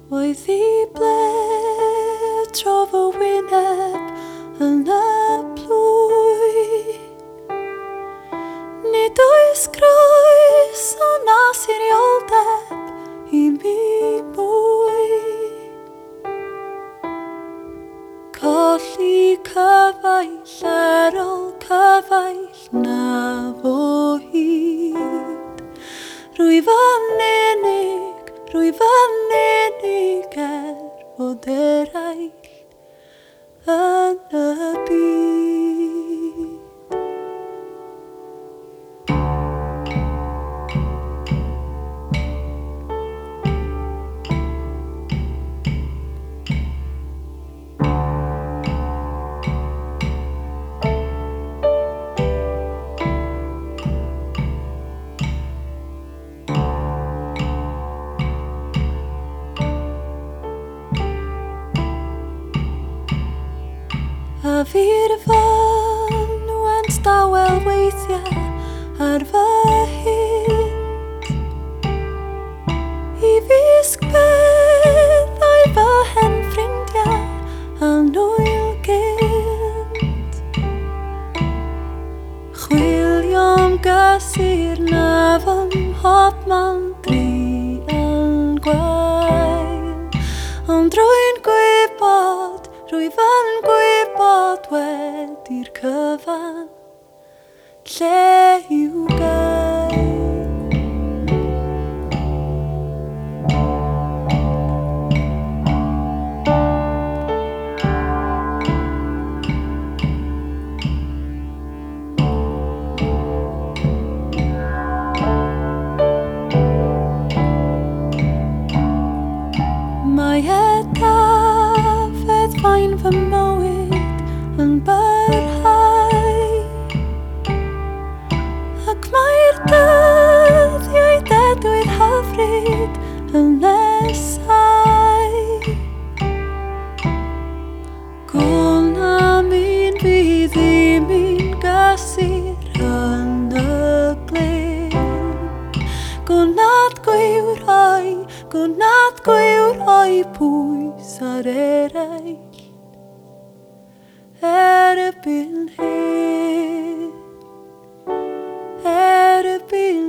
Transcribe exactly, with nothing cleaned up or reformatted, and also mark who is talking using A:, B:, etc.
A: Oedd I ble trof o wyneb yn y plwy. Nid oes groes o nasurioldeb I mi mwy. Colli cyfaill ar ôl cyfaill na fo hyd. Rwyf yn unig, rwyf yn unig er fod eraill yn y byd. A fi'r fan went dawel weithiau ar fy hynt I fisg beddau fy hen ffrindiau a nwyl gynt. Chwilio'm gysur na fy mhobman dri yn gwael, ond rwy'n gwybod, rwyf yn gwybod wedi'r cyfan lle i'w gael. Mae edafedd fain fy mywyd yn barhau, ac mae'r dyddiau dedwydd hyfryd yn nesau. Gwn am un fydd I mi'n gysur yn y glyn. Gonad gwywrhau, gonad gwywrhau pwys ar eraill erbyn hyn, erbyn